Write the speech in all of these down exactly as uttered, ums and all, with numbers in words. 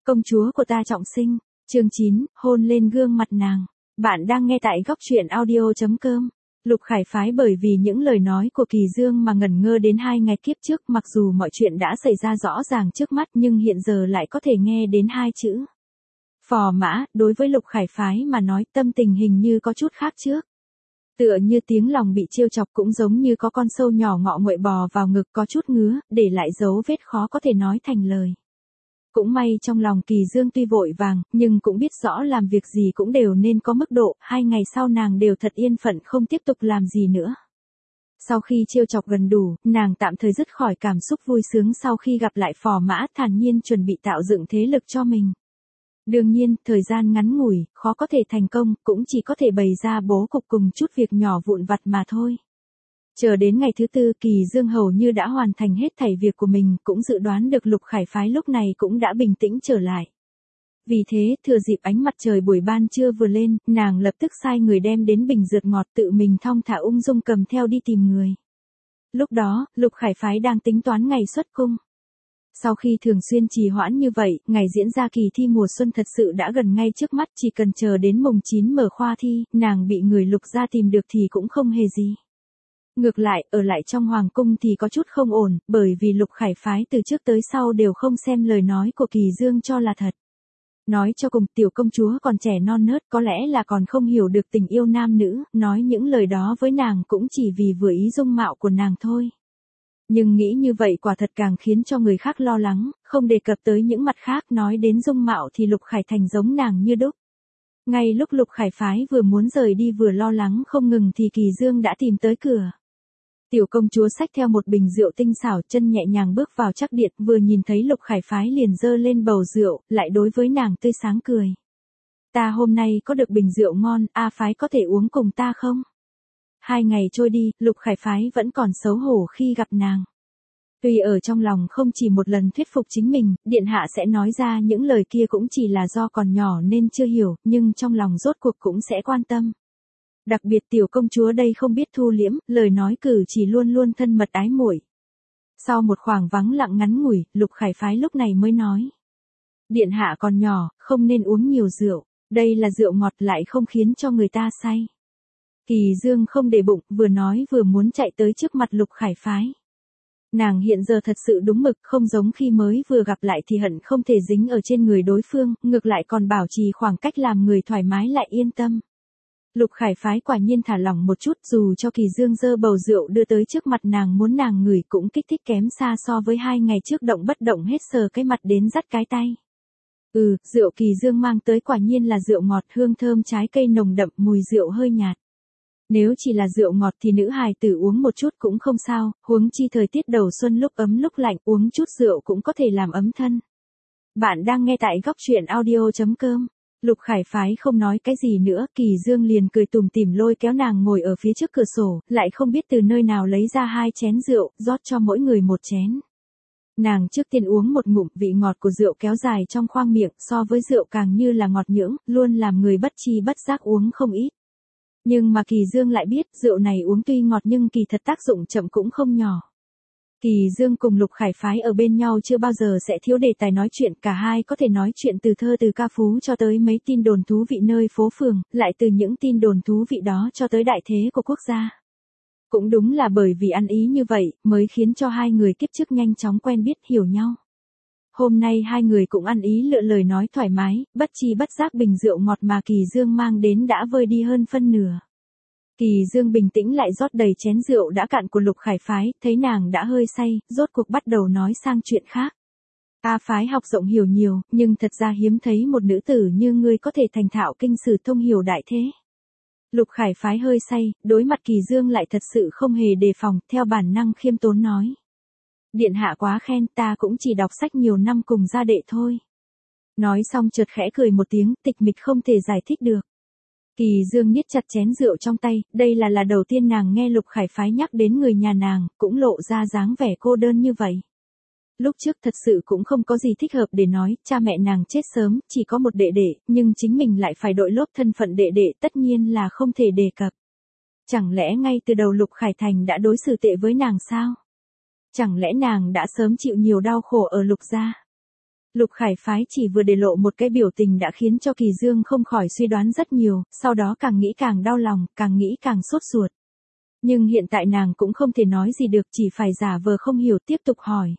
Công chúa của ta trọng sinh, chương chín, hôn lên gương mặt nàng. Bạn đang nghe tại góc truyện audio chấm com. Lục Khải phái bởi vì những lời nói của Kỳ Dương mà ngẩn ngơ đến hai ngày kiếp trước, mặc dù mọi chuyện đã xảy ra rõ ràng trước mắt nhưng hiện giờ lại có thể nghe đến hai chữ. Phò mã, đối với Lục Khải phái mà nói tâm tình hình như có chút khác trước. Tựa như tiếng lòng bị trêu chọc cũng giống như có con sâu nhỏ ngọ nguậy bò vào ngực có chút ngứa, để lại dấu vết khó có thể nói thành lời. Cũng may trong lòng Kỳ Dương tuy vội vàng, nhưng cũng biết rõ làm việc gì cũng đều nên có mức độ, hai ngày sau nàng đều thật yên phận không tiếp tục làm gì nữa. Sau khi trêu chọc gần đủ, nàng tạm thời dứt khỏi cảm xúc vui sướng sau khi gặp lại phò mã, thản nhiên chuẩn bị tạo dựng thế lực cho mình. Đương nhiên, thời gian ngắn ngủi, khó có thể thành công, cũng chỉ có thể bày ra bố cục cùng chút việc nhỏ vụn vặt mà thôi. Chờ đến ngày thứ tư, Kỳ Dương hầu như đã hoàn thành hết thảy việc của mình, cũng dự đoán được Lục Khải phái lúc này cũng đã bình tĩnh trở lại. Vì thế, thừa dịp ánh mặt trời buổi ban trưa vừa lên, nàng lập tức sai người đem đến bình dược ngọt tự mình thong thả ung dung cầm theo đi tìm người. Lúc đó, Lục Khải phái đang tính toán ngày xuất cung. Sau khi thường xuyên trì hoãn như vậy, ngày diễn ra kỳ thi mùa xuân thật sự đã gần ngay trước mắt, chỉ cần chờ đến mùng chín mở khoa thi, nàng bị người Lục gia tìm được thì cũng không hề gì. Ngược lại, ở lại trong hoàng cung thì có chút không ổn, bởi vì Lục Khải phái từ trước tới sau đều không xem lời nói của Kỳ Dương cho là thật. Nói cho cùng, tiểu công chúa còn trẻ non nớt, có lẽ là còn không hiểu được tình yêu nam nữ, nói những lời đó với nàng cũng chỉ vì vừa ý dung mạo của nàng thôi. Nhưng nghĩ như vậy quả thật càng khiến cho người khác lo lắng, không đề cập tới những mặt khác, nói đến dung mạo thì Lục Khải Thành giống nàng như đúc. Ngay lúc Lục Khải phái vừa muốn rời đi vừa lo lắng không ngừng thì Kỳ Dương đã tìm tới cửa. Tiểu công chúa xách theo một bình rượu tinh xảo, chân nhẹ nhàng bước vào trắc điện, vừa nhìn thấy Lục Khải phái liền giơ lên bầu rượu, lại đối với nàng tươi sáng cười. Ta hôm nay có được bình rượu ngon, A phái có thể uống cùng ta không? Hai ngày trôi đi, Lục Khải phái vẫn còn xấu hổ khi gặp nàng. Tuy ở trong lòng không chỉ một lần thuyết phục chính mình, điện hạ sẽ nói ra những lời kia cũng chỉ là do còn nhỏ nên chưa hiểu, nhưng trong lòng rốt cuộc cũng sẽ quan tâm. Đặc biệt tiểu công chúa đây không biết thu liễm, lời nói cử chỉ luôn luôn thân mật ái muội. Sau một khoảng vắng lặng ngắn ngủi, Lục Khải phái lúc này mới nói. Điện hạ còn nhỏ, không nên uống nhiều rượu, đây là rượu ngọt lại không khiến cho người ta say. Kỳ Dương không để bụng, vừa nói vừa muốn chạy tới trước mặt Lục Khải phái. Nàng hiện giờ thật sự đúng mực, không giống khi mới vừa gặp lại thì hận không thể dính ở trên người đối phương, ngược lại còn bảo trì khoảng cách làm người thoải mái lại yên tâm. Lục Khải phái quả nhiên thả lỏng một chút, dù cho Kỳ Dương dơ bầu rượu đưa tới trước mặt nàng muốn nàng ngửi cũng kích thích kém xa so với hai ngày trước động bất động hết sờ cái mặt đến dắt cái tay. Ừ, rượu Kỳ Dương mang tới quả nhiên là rượu ngọt, hương thơm trái cây nồng đậm, mùi rượu hơi nhạt. Nếu chỉ là rượu ngọt thì nữ hài tử uống một chút cũng không sao, huống chi thời tiết đầu xuân lúc ấm lúc lạnh uống chút rượu cũng có thể làm ấm thân. Bạn đang nghe tại góc truyện audio chấm com. Lục Khải phái không nói cái gì nữa, Kỳ Dương liền cười tủm tỉm lôi kéo nàng ngồi ở phía trước cửa sổ, lại không biết từ nơi nào lấy ra hai chén rượu, rót cho mỗi người một chén. Nàng trước tiên uống một ngụm, vị ngọt của rượu kéo dài trong khoang miệng, so với rượu càng như là ngọt nhưỡng, luôn làm người bất chi bất giác uống không ít. Nhưng mà Kỳ Dương lại biết, rượu này uống tuy ngọt nhưng kỳ thật tác dụng chậm cũng không nhỏ. Kỳ Dương cùng Lục Khải phái ở bên nhau chưa bao giờ sẽ thiếu đề tài nói chuyện, cả hai có thể nói chuyện từ thơ từ ca phú cho tới mấy tin đồn thú vị nơi phố phường, lại từ những tin đồn thú vị đó cho tới đại thế của quốc gia. Cũng đúng là bởi vì ăn ý như vậy, mới khiến cho hai người kiếp trước nhanh chóng quen biết hiểu nhau. Hôm nay hai người cũng ăn ý lựa lời nói thoải mái, bất chi bất giác bình rượu ngọt mà Kỳ Dương mang đến đã vơi đi hơn phân nửa. Kỳ Dương bình tĩnh lại rót đầy chén rượu đã cạn của Lục Khải phái, thấy nàng đã hơi say, rốt cuộc bắt đầu nói sang chuyện khác. A phái học rộng hiểu nhiều, nhưng thật ra hiếm thấy một nữ tử như ngươi có thể thành thạo kinh sử thông hiểu đại thế. Lục Khải phái hơi say, đối mặt Kỳ Dương lại thật sự không hề đề phòng, theo bản năng khiêm tốn nói. Điện hạ quá khen, ta cũng chỉ đọc sách nhiều năm cùng gia đệ thôi. Nói xong chợt khẽ cười một tiếng, tịch mịch không thể giải thích được. Kỳ Dương niết chặt chén rượu trong tay, đây là là đầu tiên nàng nghe Lục Khải phái nhắc đến người nhà nàng, cũng lộ ra dáng vẻ cô đơn như vậy. Lúc trước thật sự cũng không có gì thích hợp để nói, cha mẹ nàng chết sớm, chỉ có một đệ đệ, nhưng chính mình lại phải đội lốt thân phận đệ đệ, tất nhiên là không thể đề cập. Chẳng lẽ ngay từ đầu Lục Khải Thành đã đối xử tệ với nàng sao? Chẳng lẽ nàng đã sớm chịu nhiều đau khổ ở Lục gia? Lục Khải Phái chỉ vừa để lộ một cái biểu tình đã khiến cho Kỳ Dương không khỏi suy đoán rất nhiều, sau đó càng nghĩ càng đau lòng, càng nghĩ càng sốt ruột. Nhưng hiện tại nàng cũng không thể nói gì được, chỉ phải giả vờ không hiểu tiếp tục hỏi.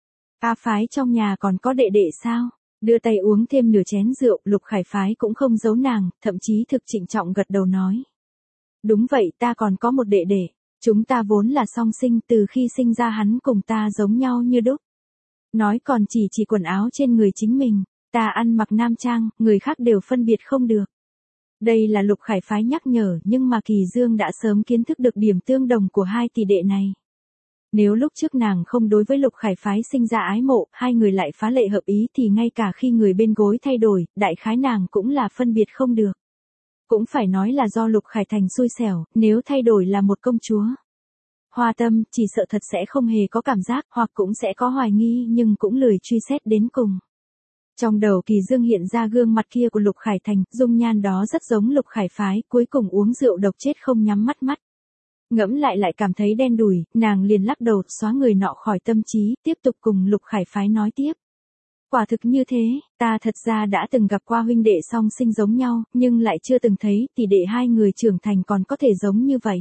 A Phái trong nhà còn có đệ đệ sao? Đưa tay uống thêm nửa chén rượu, Lục Khải Phái cũng không giấu nàng, thậm chí thực trịnh trọng gật đầu nói. Đúng vậy, ta còn có một đệ đệ. Chúng ta vốn là song sinh, từ khi sinh ra hắn cùng ta giống nhau như đúc. Nói còn chỉ chỉ quần áo trên người chính mình, ta ăn mặc nam trang, người khác đều phân biệt không được. Đây là Lục Khải Phái nhắc nhở, nhưng mà Kỳ Dương đã sớm kiến thức được điểm tương đồng của hai tỷ đệ này. Nếu lúc trước nàng không đối với Lục Khải Phái sinh ra ái mộ, hai người lại phá lệ hợp ý thì ngay cả khi người bên gối thay đổi, đại khái nàng cũng là phân biệt không được. Cũng phải nói là do Lục Khải Thành xui xẻo, nếu thay đổi là một công chúa. Hoa Tâm, chỉ sợ thật sẽ không hề có cảm giác, hoặc cũng sẽ có hoài nghi nhưng cũng lười truy xét đến cùng. Trong đầu Kỳ Dương hiện ra gương mặt kia của Lục Khải Thành, dung nhan đó rất giống Lục Khải Phái, cuối cùng uống rượu độc chết không nhắm mắt mắt. Ngẫm lại lại cảm thấy đen đủi, nàng liền lắc đầu, xóa người nọ khỏi tâm trí, tiếp tục cùng Lục Khải Phái nói tiếp. Quả thực như thế, ta thật ra đã từng gặp qua huynh đệ song sinh giống nhau, nhưng lại chưa từng thấy tỷ đệ hai người trưởng thành còn có thể giống như vậy.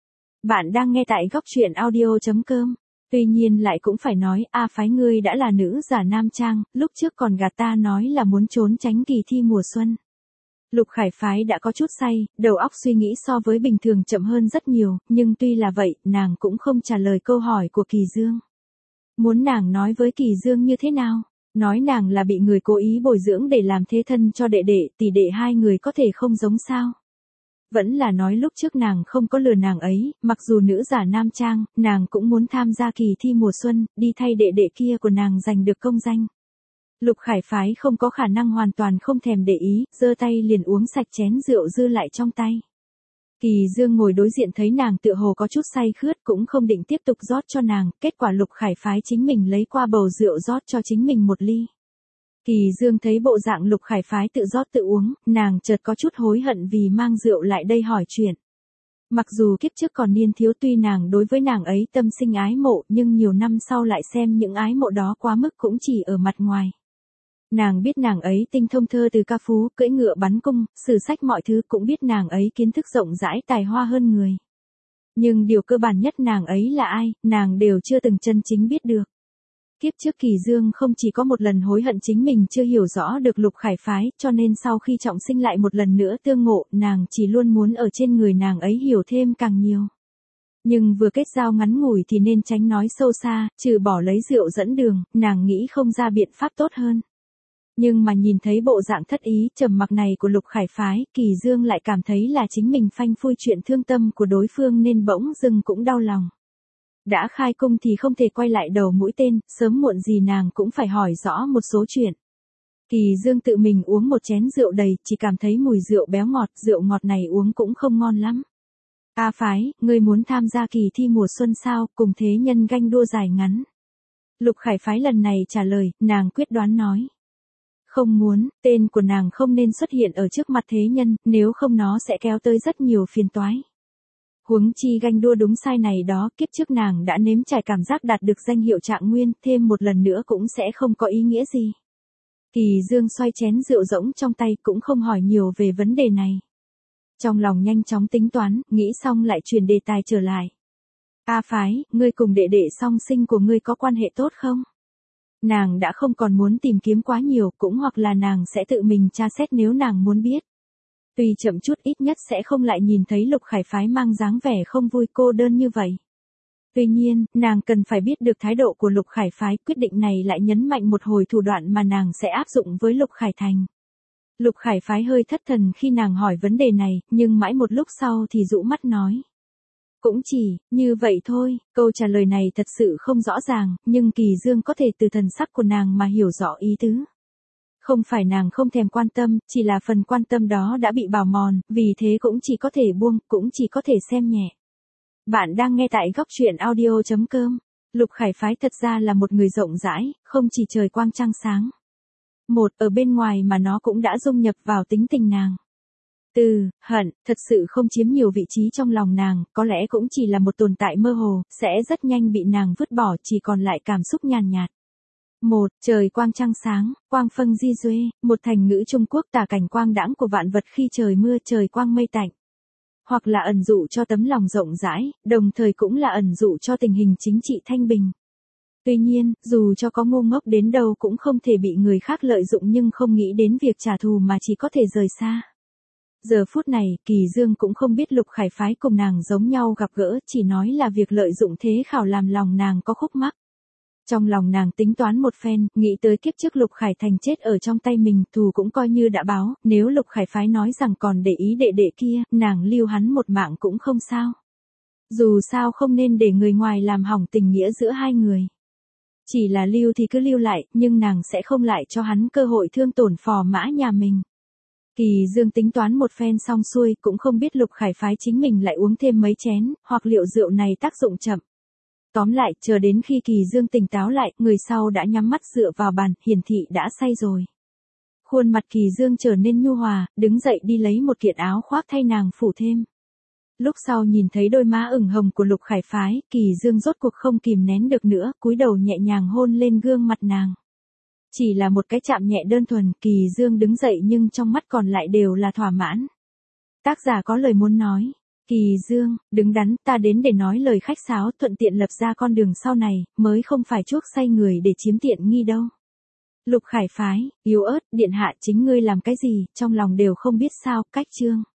Bạn đang nghe tại góc truyện audio chấm com. Tuy nhiên lại cũng phải nói, A Phái ngươi đã là nữ giả nam trang, lúc trước còn gạt ta nói là muốn trốn tránh kỳ thi mùa xuân. Lục Khải Phái đã có chút say, đầu óc suy nghĩ so với bình thường chậm hơn rất nhiều, nhưng tuy là vậy, nàng cũng không trả lời câu hỏi của Kỳ Dương. Muốn nàng nói với Kỳ Dương như thế nào? Nói nàng là bị người cố ý bồi dưỡng để làm thế thân cho đệ đệ, tỷ đệ hai người có thể không giống sao? Vẫn là nói lúc trước nàng không có lừa nàng ấy, mặc dù nữ giả nam trang, nàng cũng muốn tham gia kỳ thi mùa xuân, đi thay đệ đệ kia của nàng giành được công danh. Lục Khải Phái không có khả năng hoàn toàn không thèm để ý, giơ tay liền uống sạch chén rượu dư lại trong tay. Kỳ Dương ngồi đối diện thấy nàng tựa hồ có chút say khướt cũng không định tiếp tục rót cho nàng, kết quả Lục Khải Phái chính mình lấy qua bầu rượu rót cho chính mình một ly. Kỳ Dương thấy bộ dạng Lục Khải Phái tự rót tự uống, nàng chợt có chút hối hận vì mang rượu lại đây hỏi chuyện. Mặc dù kiếp trước còn niên thiếu tuy nàng đối với nàng ấy tâm sinh ái mộ nhưng nhiều năm sau lại xem những ái mộ đó quá mức cũng chỉ ở mặt ngoài. Nàng biết nàng ấy tinh thông thơ từ ca phú, cưỡi ngựa bắn cung, sử sách mọi thứ cũng biết nàng ấy kiến thức rộng rãi tài hoa hơn người. Nhưng điều cơ bản nhất nàng ấy là ai, nàng đều chưa từng chân chính biết được. Kiếp trước Kỳ Dương không chỉ có một lần hối hận chính mình chưa hiểu rõ được Lục Khải Phái, cho nên sau khi trọng sinh lại một lần nữa tương ngộ, nàng chỉ luôn muốn ở trên người nàng ấy hiểu thêm càng nhiều. Nhưng vừa kết giao ngắn ngủi thì nên tránh nói sâu xa, trừ bỏ lấy rượu dẫn đường, nàng nghĩ không ra biện pháp tốt hơn. Nhưng mà nhìn thấy bộ dạng thất ý, trầm mặc này của Lục Khải Phái, Kỳ Dương lại cảm thấy là chính mình phanh phui chuyện thương tâm của đối phương nên bỗng dưng cũng đau lòng. Đã khai cung thì không thể quay lại đầu mũi tên, sớm muộn gì nàng cũng phải hỏi rõ một số chuyện. Kỳ Dương tự mình uống một chén rượu đầy, chỉ cảm thấy mùi rượu béo ngọt, rượu ngọt này uống cũng không ngon lắm. A Phái, ngươi muốn tham gia kỳ thi mùa xuân sao, cùng thế nhân ganh đua dài ngắn. Lục Khải Phái lần này trả lời, nàng quyết đoán nói. Không muốn, tên của nàng không nên xuất hiện ở trước mặt thế nhân, nếu không nó sẽ kéo tới rất nhiều phiền toái. Huống chi ganh đua đúng sai này đó, kiếp trước nàng đã nếm trải cảm giác đạt được danh hiệu trạng nguyên, thêm một lần nữa cũng sẽ không có ý nghĩa gì. Kỳ Dương xoay chén rượu rỗng trong tay cũng không hỏi nhiều về vấn đề này. Trong lòng nhanh chóng tính toán, nghĩ xong lại chuyển đề tài trở lại. A Phái, ngươi cùng đệ đệ song sinh của ngươi có quan hệ tốt không? Nàng đã không còn muốn tìm kiếm quá nhiều, cũng hoặc là nàng sẽ tự mình tra xét nếu nàng muốn biết. Tuy chậm chút ít nhất sẽ không lại nhìn thấy Lục Khải Phái mang dáng vẻ không vui cô đơn như vậy. Tuy nhiên, nàng cần phải biết được thái độ của Lục Khải Phái, quyết định này lại nhấn mạnh một hồi thủ đoạn mà nàng sẽ áp dụng với Lục Khải Thành. Lục Khải Phái hơi thất thần khi nàng hỏi vấn đề này, nhưng mãi một lúc sau thì dụ mắt nói. Cũng chỉ, như vậy thôi, câu trả lời này thật sự không rõ ràng, nhưng Kỳ Dương có thể từ thần sắc của nàng mà hiểu rõ ý tứ. Không phải nàng không thèm quan tâm, chỉ là phần quan tâm đó đã bị bào mòn, vì thế cũng chỉ có thể buông, cũng chỉ có thể xem nhẹ. Bạn đang nghe tại góc truyện audio chấm com. Lục Khải Phái thật ra là một người rộng rãi, không chỉ trời quang trăng sáng. Một, ở bên ngoài mà nó cũng đã dung nhập vào tính tình nàng. Từ, hận, thật sự không chiếm nhiều vị trí trong lòng nàng, có lẽ cũng chỉ là một tồn tại mơ hồ, sẽ rất nhanh bị nàng vứt bỏ, chỉ còn lại cảm xúc nhàn nhạt. một. Trời quang trăng sáng, quang phâng di duê, một thành ngữ Trung Quốc tả cảnh quang đãng của vạn vật khi trời mưa trời quang mây tạnh. Hoặc là ẩn dụ cho tấm lòng rộng rãi, đồng thời cũng là ẩn dụ cho tình hình chính trị thanh bình. Tuy nhiên, dù cho có ngu ngốc đến đâu cũng không thể bị người khác lợi dụng nhưng không nghĩ đến việc trả thù mà chỉ có thể rời xa. Giờ phút này, Kỳ Dương cũng không biết Lục Khải phái cùng nàng giống nhau gặp gỡ, chỉ nói là việc lợi dụng thế khảo làm lòng nàng có khúc mắc. Trong lòng nàng tính toán một phen, nghĩ tới kiếp trước Lục Khải Thành chết ở trong tay mình, thù cũng coi như đã báo, nếu Lục Khải phái nói rằng còn để ý đệ đệ kia, nàng lưu hắn một mạng cũng không sao. Dù sao không nên để người ngoài làm hỏng tình nghĩa giữa hai người. Chỉ là lưu thì cứ lưu lại, nhưng nàng sẽ không lại cho hắn cơ hội thương tổn phò mã nhà mình. Kỳ Dương tính toán một phen xong xuôi, cũng không biết Lục Khải phái chính mình lại uống thêm mấy chén, hoặc liệu rượu này tác dụng chậm. Tóm lại, chờ đến khi Kỳ Dương tỉnh táo lại, người sau đã nhắm mắt dựa vào bàn, hiển thị đã say rồi. Khuôn mặt Kỳ Dương trở nên nhu hòa, đứng dậy đi lấy một kiện áo khoác thay nàng phủ thêm. Lúc sau nhìn thấy đôi má ửng hồng của Lục Khải phái, Kỳ Dương rốt cuộc không kìm nén được nữa, cúi đầu nhẹ nhàng hôn lên gương mặt nàng. Chỉ là một cái chạm nhẹ đơn thuần, Kỳ Dương đứng dậy nhưng trong mắt còn lại đều là thỏa mãn. Tác giả có lời muốn nói. Kỳ Dương, đứng đắn, ta đến để nói lời khách sáo, thuận tiện lập ra con đường sau này, mới không phải chuốc say người để chiếm tiện nghi đâu. Lục Khải phái, yếu ớt, điện hạ chính ngươi làm cái gì, trong lòng đều không biết sao, cách chương.